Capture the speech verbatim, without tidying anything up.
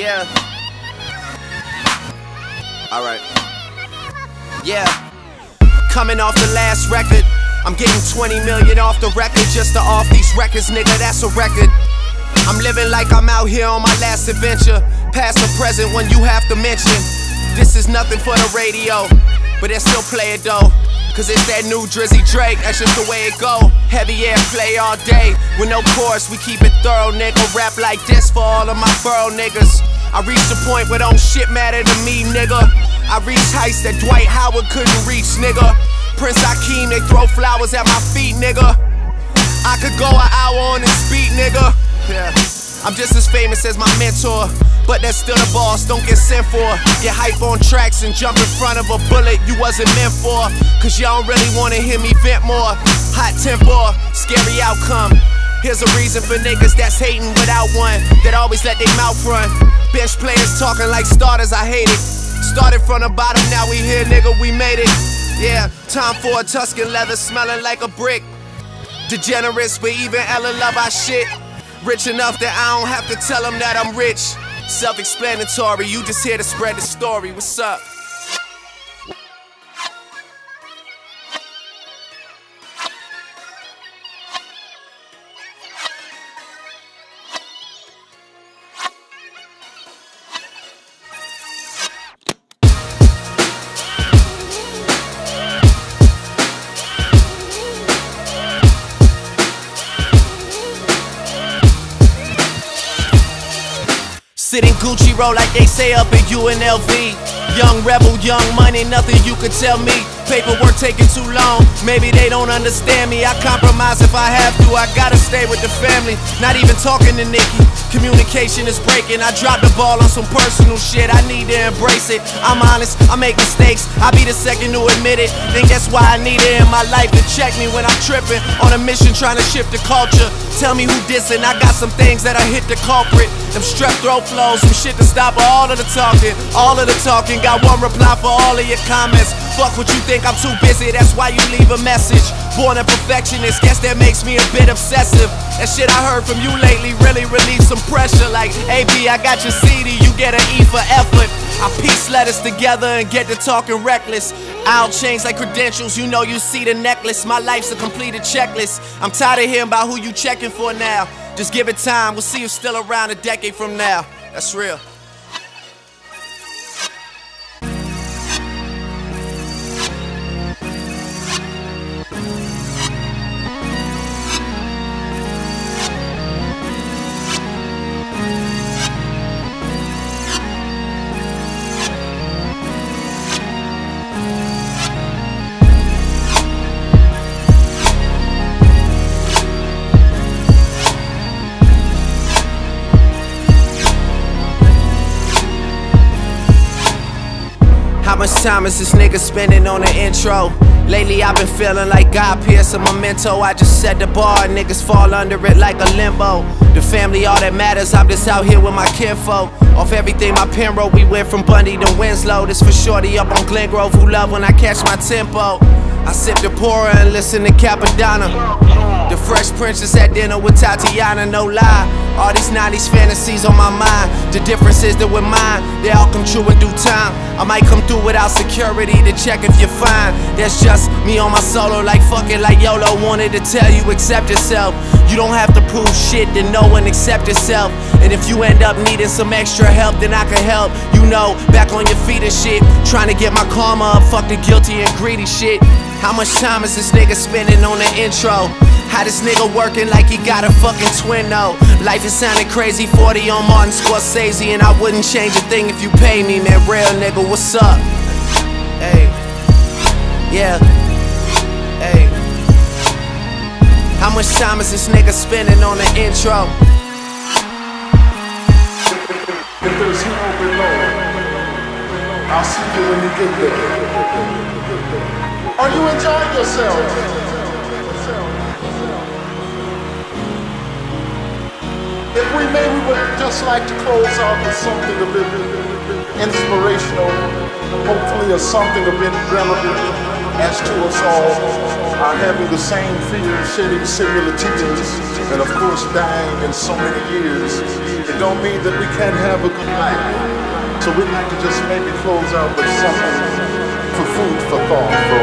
Yeah. Alright. Yeah. Coming off the last record, I'm getting twenty million off the record just to off these records, nigga, that's a record. I'm living like I'm out here on my last adventure. Past or present when you have to mention. This is nothing for the radio, but they still play it though. Cause it's that new Drizzy Drake, that's just the way it go. Heavy air play all day, with no chorus, we keep it thorough, nigga. Rap like this for all of my borough niggas. I reached the point where don't shit matter to me, nigga. I reached heights that Dwight Howard couldn't reach, nigga. Prince Hakeem, they throw flowers at my feet, nigga. I could go an hour on this beat, nigga. Yeah. I'm just as famous as my mentor, but that's still a boss, don't get sent for. Get hype on tracks and jump in front of a bullet you wasn't meant for. Cause y'all don't really wanna hear me vent more. Hot temper, scary outcome. Here's a reason for niggas that's hating without one, that always let their mouth run. Bench players talking like starters, I hate it. Started from the bottom, now we here, nigga, we made it. Yeah, time for a Tuscan leather smelling like a brick. Degenerates, but even Ella love our shit. Rich enough that I don't have to tell them that I'm rich. Self-explanatory, you just here to spread the story. What's up? Sitting Gucci roll like they say up in U N L V. Young rebel, young money, nothing you could tell me. Paperwork taking too long, maybe they don't understand me. I compromise if I have to, I gotta stay with the family. Not even talking to Nikki, communication is breaking. I dropped the ball on some personal shit, I need to embrace it. I'm honest, I make mistakes, I'll be the second to admit it. Think that's why I need it in my life to check me when I'm tripping. On a mission trying to shift the culture. Tell me who dissing, I got some things that I hit the culprit. Them strep throat flows, some shit to stop all of the talking. All of the talking, got one reply for all of your comments. Fuck what you think, I'm too busy, that's why you leave a message. Born a perfectionist, guess that makes me a bit obsessive. That shit I heard from you lately really relieved some pressure. Like, A B, I got your C D, you get an E for effort. I piece letters together and get to talking reckless. I'll change like credentials, you know you see the necklace. My life's a completed checklist. I'm tired of hearing about who you checking for now. Just give it time, we'll see you still around a decade from now. That's real. How much time is this nigga spending on the intro? Lately I've been feeling like God Pierce a memento. I just set the bar, niggas fall under it like a limbo. The family all that matters, I'm just out here with my kinfolk. Off everything my pen wrote, we went from Bundy to Winslow. This for shorty up on Glen Grove who love when I catch my tempo. I sip the pourer and listen to Capadonna. The Fresh Princess at dinner with Tatiana, no lie. All these nineties fantasies on my mind. The difference is that with mine, they all come true in due time. I might come through without security to check if you're fine. That's just me on my solo, like fuck it, like YOLO. Wanted to tell you, accept yourself. You don't have to prove shit to know and accept yourself. And if you end up needing some extra help, then I can help. You know, back on your feet and shit. Trying to get my karma up, fuck the guilty and greedy shit. How much time is this nigga spending on the intro? How this nigga working like he got a fucking twin though? Life is sounding crazy, forty on Martin Scorsese, and I wouldn't change a thing if you pay me, man. Real nigga, what's up? Hey, yeah, hey. How much time is this nigga spending on the intro? If there's hell below, I'll see you when you get there. Are you enjoying yourself? If we may, we would just like to close out with something a bit inspirational, hopefully, or something a bit relevant as to us all. are having the same fear, shedding similar tears, and of course dying in so many years, it don't mean that we can't have a good life. So we'd like to just maybe close out with something for food for thought for